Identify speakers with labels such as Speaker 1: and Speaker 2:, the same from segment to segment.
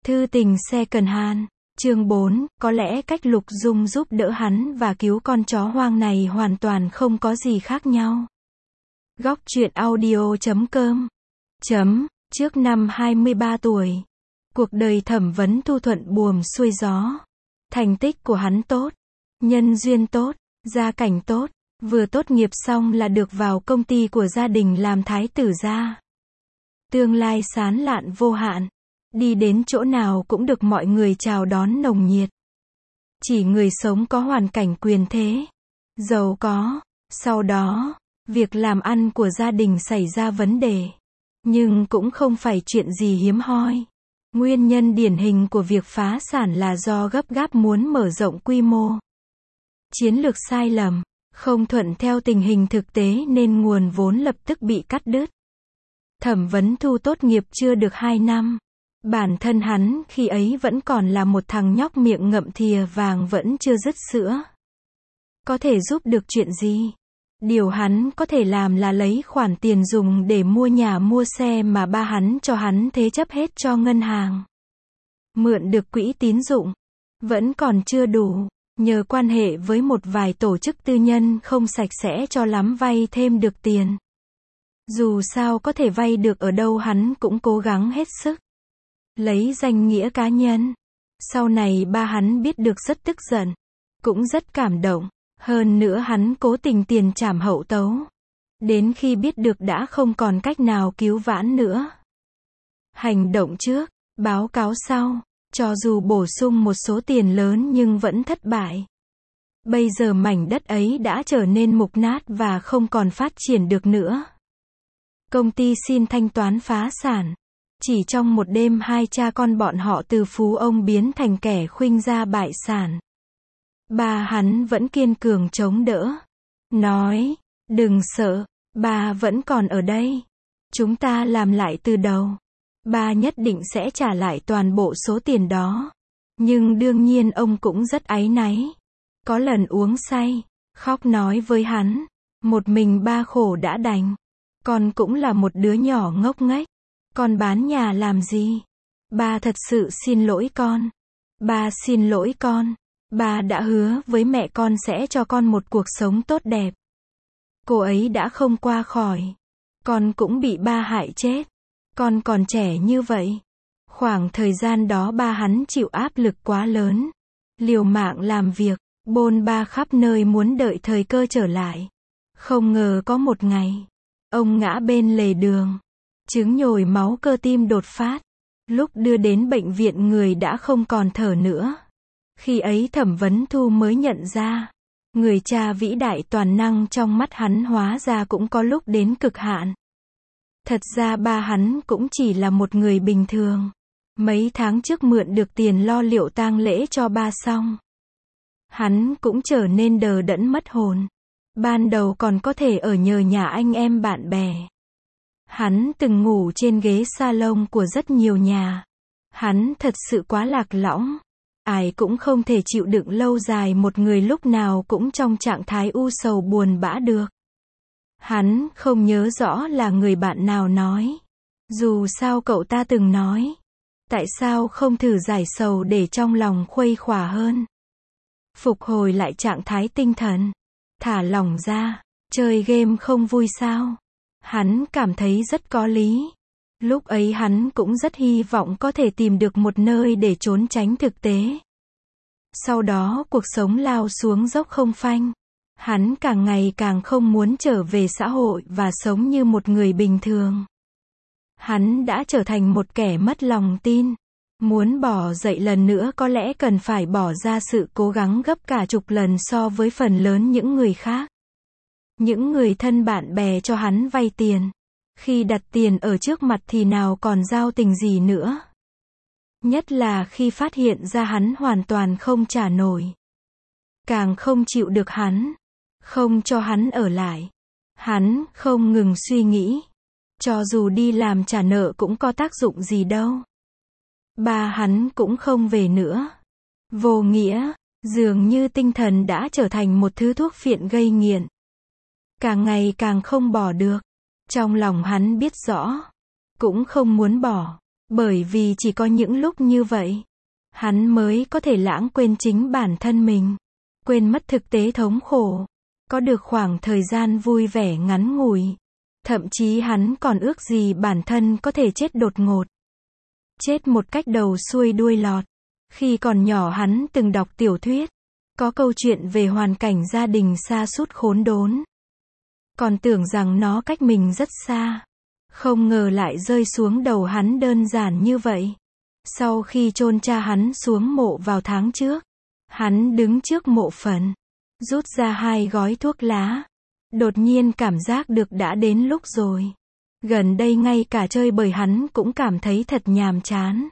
Speaker 1: Thư tình second hand. Chương 4, có lẽ cách Lục Dung giúp đỡ hắn và cứu con chó hoang này hoàn toàn không có gì khác nhau. Góc truyện audio.com. Trước năm 23 tuổi, cuộc đời Thẩm Vấn Thu thuận buồm xuôi gió. Thành tích của hắn tốt, nhân duyên tốt, gia cảnh tốt, vừa tốt nghiệp xong là được vào công ty của gia đình làm thái tử gia. Tương lai sáng lạn vô hạn, đi đến chỗ nào cũng được mọi người chào đón nồng nhiệt. Chỉ người sống có hoàn cảnh quyền thế, giàu có. Sau đó, việc làm ăn của gia đình xảy ra vấn đề, nhưng cũng không phải chuyện gì hiếm hoi. Nguyên nhân điển hình của việc phá sản là do gấp gáp muốn mở rộng quy mô. Chiến lược sai lầm, không thuận theo tình hình thực tế nên nguồn vốn lập tức bị cắt đứt. Thẩm Vấn Thu tốt nghiệp chưa được 2 năm. Bản thân hắn khi ấy vẫn còn là một thằng nhóc miệng ngậm thìa vàng vẫn chưa dứt sữa. Có thể giúp được chuyện gì? Điều hắn có thể làm là lấy khoản tiền dùng để mua nhà mua xe mà ba hắn cho hắn thế chấp hết cho ngân hàng. Mượn được quỹ tín dụng, vẫn còn chưa đủ, nhờ quan hệ với một vài tổ chức tư nhân không sạch sẽ cho lắm vay thêm được tiền. Dù sao có thể vay được ở đâu hắn cũng cố gắng hết sức. Lấy danh nghĩa cá nhân. Sau này ba hắn biết được rất tức giận, cũng rất cảm động. Hơn nữa hắn cố tình tiền trảm hậu tấu. Đến khi biết được đã không còn cách nào cứu vãn nữa. Hành động trước, báo cáo sau. Cho dù bổ sung một số tiền lớn nhưng vẫn thất bại. Bây giờ mảnh đất ấy đã trở nên mục nát và không còn phát triển được nữa. Công ty xin thanh toán phá sản. Chỉ trong một đêm hai cha con bọn họ từ phú ông biến thành kẻ khuynh gia bại sản. Ba hắn vẫn kiên cường chống đỡ. Nói, đừng sợ, ba vẫn còn ở đây. Chúng ta làm lại từ đầu. Ba nhất định sẽ trả lại toàn bộ số tiền đó. Nhưng đương nhiên ông cũng rất áy náy. Có lần uống say, khóc nói với hắn. Một mình ba khổ đã đành. Con cũng là một đứa nhỏ ngốc nghếch. Con bán nhà làm gì? Ba thật sự xin lỗi con. Ba xin lỗi con. Ba đã hứa với mẹ con sẽ cho con một cuộc sống tốt đẹp. Cô ấy đã không qua khỏi. Con cũng bị ba hại chết. Con còn trẻ như vậy. Khoảng thời gian đó ba hắn chịu áp lực quá lớn. Liều mạng làm việc, bôn ba khắp nơi muốn đợi thời cơ trở lại. Không ngờ có một ngày, ông ngã bên lề đường. Chứng nhồi máu cơ tim đột phát. Lúc đưa đến bệnh viện người đã không còn thở nữa. Khi ấy Thẩm Vấn Thu mới nhận ra, người cha vĩ đại toàn năng trong mắt hắn hóa ra cũng có lúc đến cực hạn. Thật ra ba hắn cũng chỉ là một người bình thường. Mấy tháng trước mượn được tiền lo liệu tang lễ cho ba xong. Hắn cũng trở nên đờ đẫn mất hồn. Ban đầu còn có thể ở nhờ nhà anh em bạn bè. Hắn từng ngủ trên ghế salon của rất nhiều nhà. Hắn thật sự quá lạc lõng. Ai cũng không thể chịu đựng lâu dài một người lúc nào cũng trong trạng thái u sầu buồn bã được. Hắn không nhớ rõ là người bạn nào nói. Dù sao cậu ta từng nói. Tại sao không thử giải sầu để trong lòng khuây khỏa hơn? Phục hồi lại trạng thái tinh thần. Thả lỏng ra. Chơi game không vui sao? Hắn cảm thấy rất có lý. Lúc ấy hắn cũng rất hy vọng có thể tìm được một nơi để trốn tránh thực tế. Sau đó cuộc sống lao xuống dốc không phanh. Hắn càng ngày càng không muốn trở về xã hội và sống như một người bình thường. Hắn đã trở thành một kẻ mất lòng tin. Muốn bỏ dậy lần nữa có lẽ cần phải bỏ ra sự cố gắng gấp cả chục lần so với phần lớn những người khác. Những người thân bạn bè cho hắn vay tiền. Khi đặt tiền ở trước mặt thì nào còn giao tình gì nữa. Nhất là khi phát hiện ra hắn hoàn toàn không trả nổi. Càng không chịu được hắn. Không cho hắn ở lại. Hắn không ngừng suy nghĩ. Cho dù đi làm trả nợ cũng có tác dụng gì đâu. Ba hắn cũng không về nữa. Vô nghĩa, dường như tinh thần đã trở thành một thứ thuốc phiện gây nghiện. Càng ngày càng không bỏ được. Trong lòng hắn biết rõ. Cũng không muốn bỏ. Bởi vì chỉ có những lúc như vậy, hắn mới có thể lãng quên chính bản thân mình, quên mất thực tế thống khổ, có được khoảng thời gian vui vẻ ngắn ngủi. Thậm chí hắn còn ước gì bản thân có thể chết đột ngột. Chết một cách đầu xuôi đuôi lọt. Khi còn nhỏ hắn từng đọc tiểu thuyết, có câu chuyện về hoàn cảnh gia đình sa sút khốn đốn. Còn tưởng rằng nó cách mình rất xa. Không ngờ lại rơi xuống đầu hắn đơn giản như vậy. Sau khi chôn cha hắn xuống mộ vào tháng trước, hắn đứng trước mộ phần, rút ra 2 gói thuốc lá. Đột nhiên cảm giác được đã đến lúc rồi. Gần đây ngay cả chơi bời hắn cũng cảm thấy thật nhàm chán.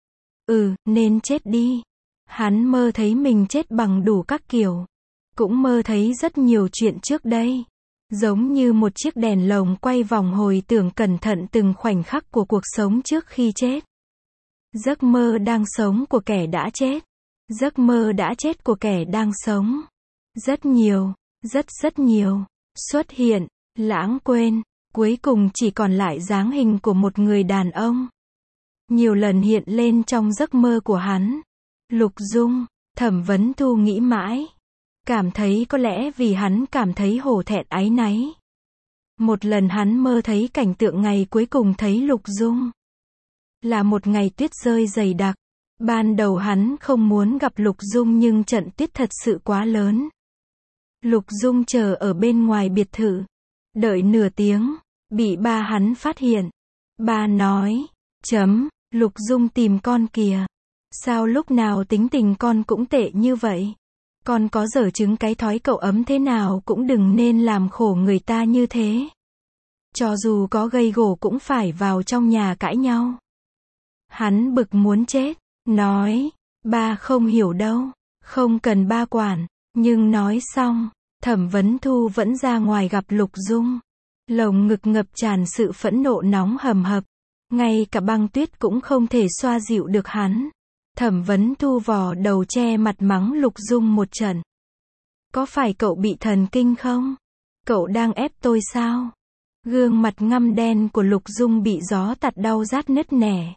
Speaker 1: Nên chết đi. Hắn mơ thấy mình chết bằng đủ các kiểu. Cũng mơ thấy rất nhiều chuyện trước đây. Giống như một chiếc đèn lồng quay vòng hồi tưởng cẩn thận từng khoảnh khắc của cuộc sống trước khi chết. Giấc mơ đang sống của kẻ đã chết. Giấc mơ đã chết của kẻ đang sống. Rất nhiều, rất nhiều. Xuất hiện, lãng quên, cuối cùng chỉ còn lại dáng hình của một người đàn ông. Nhiều lần hiện lên trong giấc mơ của hắn. Lục Dung, Thẩm Vấn Thu nghĩ mãi. Cảm thấy có lẽ vì hắn cảm thấy hổ thẹn áy náy. Một lần hắn mơ thấy cảnh tượng ngày cuối cùng thấy Lục Dung. Là một ngày tuyết rơi dày đặc. Ban đầu hắn không muốn gặp Lục Dung nhưng trận tuyết thật sự quá lớn. Lục Dung chờ ở bên ngoài biệt thự. Đợi nửa tiếng, bị ba hắn phát hiện. Ba nói, Lục Dung tìm con kìa. Sao lúc nào tính tình con cũng tệ như vậy? Con có dở chứng cái thói cậu ấm thế nào cũng đừng nên làm khổ người ta như thế. Cho dù có gây gổ cũng phải vào trong nhà cãi nhau. Hắn bực muốn chết, nói, ba không hiểu đâu, không cần ba quản. Nhưng nói xong, Thẩm Vấn Thu vẫn ra ngoài gặp Lục Dung. Lồng ngực ngập tràn sự phẫn nộ nóng hầm hập. Ngay cả băng tuyết cũng không thể xoa dịu được hắn. Thẩm Vấn Thu vò đầu che mặt mắng Lục Dung một trận. Có phải cậu bị thần kinh không? Cậu đang ép tôi sao? Gương mặt ngăm đen của Lục Dung bị gió tạt đau rát nứt nẻ.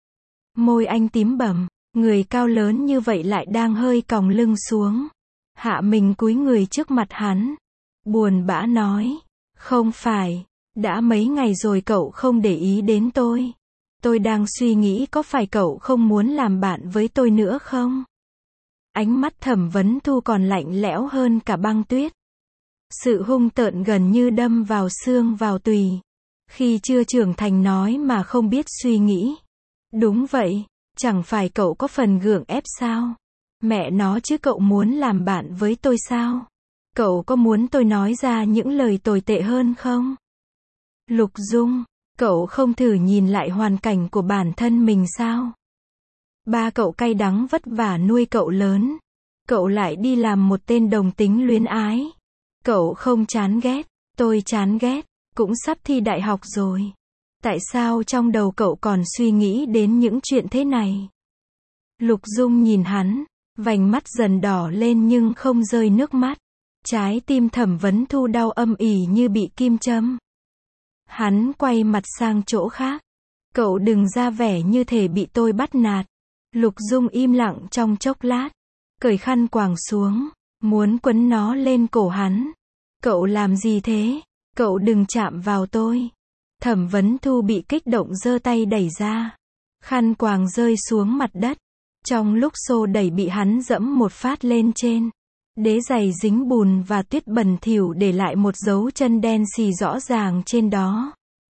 Speaker 1: Môi anh tím bầm, người cao lớn như vậy lại đang hơi còng lưng xuống. Hạ mình cúi người trước mặt hắn. Buồn bã nói. Không phải, đã mấy ngày rồi cậu không để ý đến tôi. Tôi đang suy nghĩ có phải cậu không muốn làm bạn với tôi nữa không? Ánh mắt Thẩm Vấn Thu còn lạnh lẽo hơn cả băng tuyết. Sự hung tợn gần như đâm vào xương vào tùy. Khi chưa trưởng thành nói mà không biết suy nghĩ. Đúng vậy, chẳng phải cậu có phần gượng ép sao? Mẹ nó chứ cậu muốn làm bạn với tôi sao? Cậu có muốn tôi nói ra những lời tồi tệ hơn không? Lục Dung, cậu không thử nhìn lại hoàn cảnh của bản thân mình sao? Ba cậu cay đắng vất vả nuôi cậu lớn. Cậu lại đi làm một tên đồng tính luyến ái. Cậu không chán ghét, tôi chán ghét, cũng sắp thi đại học rồi. Tại sao trong đầu cậu còn suy nghĩ đến những chuyện thế này? Lục Dung nhìn hắn, vành mắt dần đỏ lên nhưng không rơi nước mắt. Trái tim Thẩm Vấn Thu đau âm ỉ như bị kim châm. Hắn quay mặt sang chỗ khác. Cậu đừng ra vẻ như thể bị tôi bắt nạt. Lục Dung im lặng trong chốc lát. Cởi khăn quàng xuống, muốn quấn nó lên cổ hắn. Cậu làm gì thế? Cậu đừng chạm vào tôi. Thẩm Vấn Thu bị kích động giơ tay đẩy ra. Khăn quàng rơi xuống mặt đất. Trong lúc xô đẩy bị hắn dẫm một phát lên trên. Đế giày dính bùn và tuyết bẩn thỉu để lại một dấu chân đen xì rõ ràng trên đó.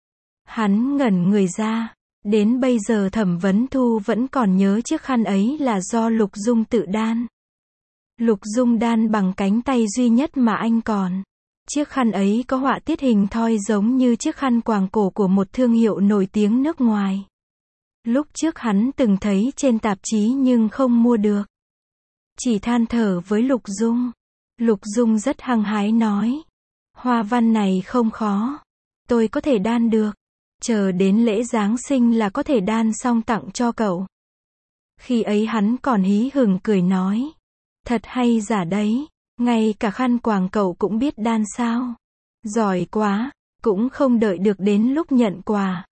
Speaker 1: Hắn ngẩn người ra. Đến bây giờ Thẩm Vấn Thu vẫn còn nhớ chiếc khăn ấy là do Lục Dung tự đan. Lục Dung đan bằng cánh tay duy nhất mà anh còn. Chiếc khăn ấy có họa tiết hình thoi giống như chiếc khăn quàng cổ của một thương hiệu nổi tiếng nước ngoài. Lúc trước hắn từng thấy trên tạp chí nhưng không mua được. Chỉ than thở với Lục Dung. Lục Dung rất hăng hái nói. Hoa văn này không khó. Tôi có thể đan được. Chờ đến lễ Giáng sinh là có thể đan xong tặng cho cậu. Khi ấy hắn còn hí hửng cười nói. Thật hay giả đấy. Ngay cả khăn quàng cậu cũng biết đan sao. Giỏi quá. Cũng không đợi được đến lúc nhận quà.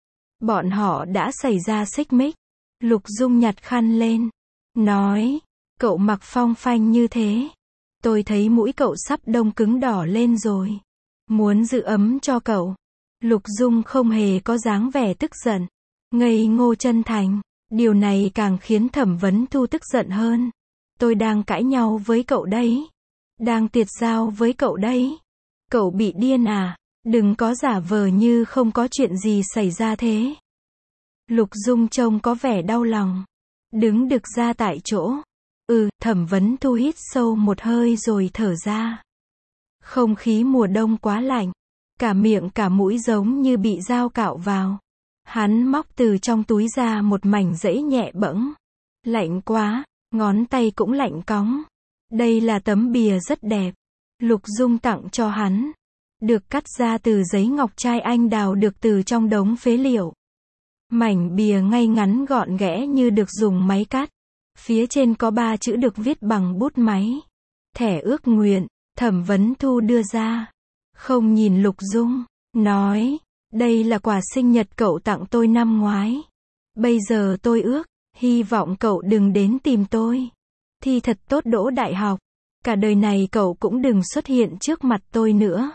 Speaker 1: Bọn họ đã xảy ra xích mích. Lục Dung nhặt khăn lên. Nói, cậu mặc phong phanh như thế. Tôi thấy mũi cậu sắp đông cứng đỏ lên rồi. Muốn giữ ấm cho cậu. Lục Dung không hề có dáng vẻ tức giận. Ngây ngô chân thành. Điều này càng khiến Thẩm Vấn Thu tức giận hơn. Tôi đang cãi nhau với cậu đấy. Đang tiệt giao với cậu đấy. Cậu bị điên à? Đừng có giả vờ như không có chuyện gì xảy ra thế. Lục Dung trông có vẻ đau lòng. Đứng đực ra tại chỗ. Thẩm Vấn Thu hít sâu một hơi rồi thở ra. Không khí mùa đông quá lạnh. Cả miệng cả mũi giống như bị dao cạo vào. Hắn móc từ trong túi ra một mảnh giấy nhẹ bẫng. Lạnh quá, ngón tay cũng lạnh cóng. Đây là tấm bìa rất đẹp. Lục Dung tặng cho hắn. Được cắt ra từ giấy ngọc trai anh đào được từ trong đống phế liệu. Mảnh bìa ngay ngắn gọn ghẽ như được dùng máy cắt. Phía trên có 3 chữ được viết bằng bút máy. Thẻ ước nguyện. Thẩm Vấn Thu đưa ra. Không nhìn Lục Dung. Nói, đây là quà sinh nhật cậu tặng tôi năm ngoái. Bây giờ tôi ước, hy vọng cậu đừng đến tìm tôi. Thi thật tốt đỗ đại học. Cả đời này cậu cũng đừng xuất hiện trước mặt tôi nữa.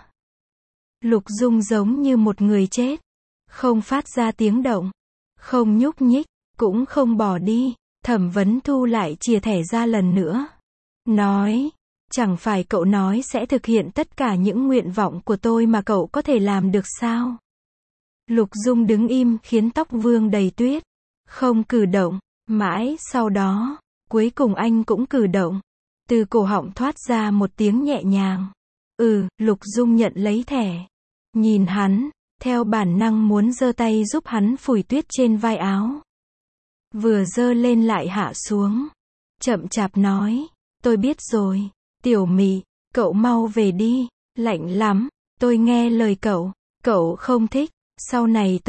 Speaker 1: Lục Dung giống như một người chết. Không phát ra tiếng động. Không nhúc nhích, cũng không bỏ đi. Thẩm Vấn Thu lại chìa thẻ ra lần nữa. Nói, chẳng phải cậu nói sẽ thực hiện tất cả những nguyện vọng của tôi mà cậu có thể làm được sao? Lục Dung đứng im khiến tóc vương đầy tuyết. Không cử động. Mãi sau đó, cuối cùng anh cũng cử động. Từ cổ họng thoát ra một tiếng nhẹ nhàng. Lục Dung nhận lấy thẻ. Nhìn hắn, theo bản năng muốn giơ tay giúp hắn phủi tuyết trên vai áo. Vừa giơ lên lại hạ xuống. Chậm chạp nói, tôi biết rồi. Tiểu Mị, cậu mau về đi. Lạnh lắm, tôi nghe lời cậu. Cậu không thích. Sau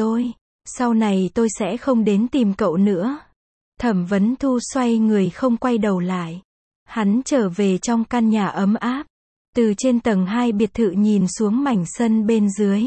Speaker 1: này tôi sẽ không đến tìm cậu nữa. Thẩm Vấn Thu xoay người không quay đầu lại. Hắn trở về trong căn nhà ấm áp. Từ trên tầng 2 biệt thự nhìn xuống mảnh sân bên dưới.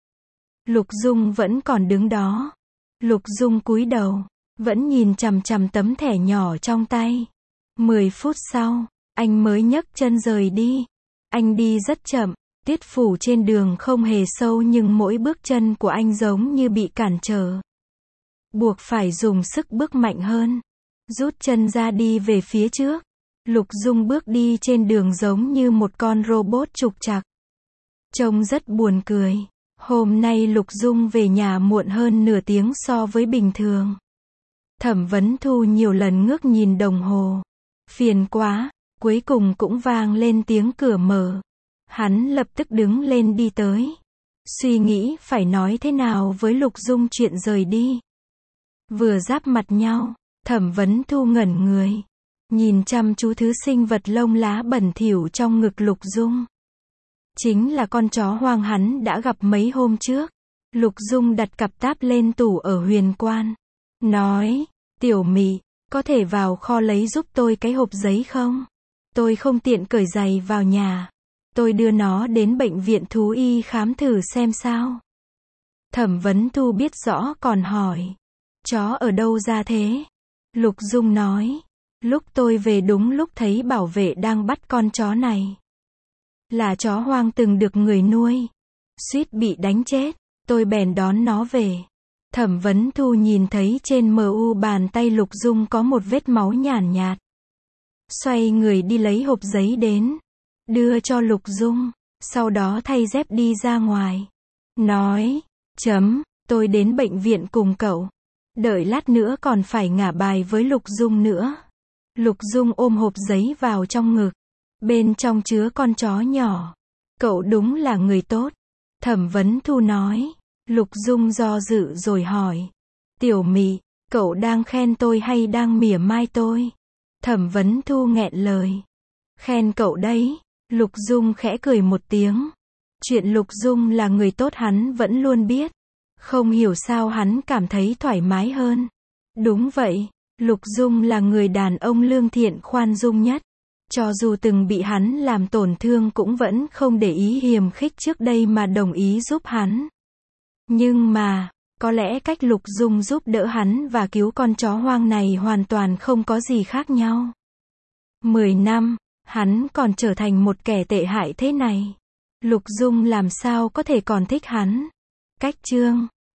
Speaker 1: Lục Dung vẫn còn đứng đó. Lục Dung cúi đầu, vẫn nhìn chằm chằm tấm thẻ nhỏ trong tay. 10 phút sau, anh mới nhấc chân rời đi. Anh đi rất chậm. Tiết phủ trên đường không hề sâu nhưng mỗi bước chân của anh giống như bị cản trở. Buộc phải dùng sức bước mạnh hơn. Rút chân ra đi về phía trước. Lục Dung bước đi trên đường giống như một con robot trục trặc. Trông rất buồn cười. Hôm nay Lục Dung về nhà muộn hơn nửa tiếng so với bình thường. Thẩm Vấn Thu nhiều lần ngước nhìn đồng hồ. Phiền quá, cuối cùng cũng vang lên tiếng cửa mở. Hắn lập tức đứng lên đi tới. Suy nghĩ phải nói thế nào với Lục Dung chuyện rời đi. Vừa giáp mặt nhau, Thẩm Vấn Thu ngẩn người. Nhìn chăm chú thứ sinh vật lông lá bẩn thỉu trong ngực Lục Dung. Chính là con chó hoang hắn đã gặp mấy hôm trước. Lục Dung đặt cặp táp lên tủ ở Huyền Quan. Nói, Tiểu Mị, có thể vào kho lấy giúp tôi cái hộp giấy không? Tôi không tiện cởi giày vào nhà. Tôi đưa nó đến bệnh viện thú y khám thử xem sao. Thẩm Vấn Thu biết rõ còn hỏi. Chó ở đâu ra thế? Lục Dung nói. Lúc tôi về đúng lúc thấy bảo vệ đang bắt con chó này. Là chó hoang từng được người nuôi. Suýt bị đánh chết. Tôi bèn đón nó về. Thẩm Vấn Thu nhìn thấy trên mu bàn tay Lục Dung có một vết máu nhàn nhạt. Xoay người đi lấy hộp giấy đến. Đưa cho Lục Dung. Sau đó thay dép đi ra ngoài. Nói. Tôi đến bệnh viện cùng cậu. Đợi lát nữa còn phải ngả bài với Lục Dung nữa. Lục Dung ôm hộp giấy vào trong ngực. Bên trong chứa con chó nhỏ. Cậu đúng là người tốt. Thẩm Vấn Thu nói. Lục Dung do dự rồi hỏi. Tiểu Mị, cậu đang khen tôi hay đang mỉa mai tôi? Thẩm Vấn Thu nghẹn lời. Khen cậu đấy. Lục Dung khẽ cười một tiếng. Chuyện Lục Dung là người tốt hắn vẫn luôn biết. Không hiểu sao hắn cảm thấy thoải mái hơn. Đúng vậy, Lục Dung là người đàn ông lương thiện khoan dung nhất. Cho dù từng bị hắn làm tổn thương cũng vẫn không để ý hiềm khích trước đây mà đồng ý giúp hắn. Nhưng mà, Có lẽ cách Lục Dung giúp đỡ hắn và cứu con chó hoang này hoàn toàn không có gì khác nhau. 10 năm, hắn còn trở thành một kẻ tệ hại thế này. Lục Dung làm sao có thể còn thích hắn. Cách chương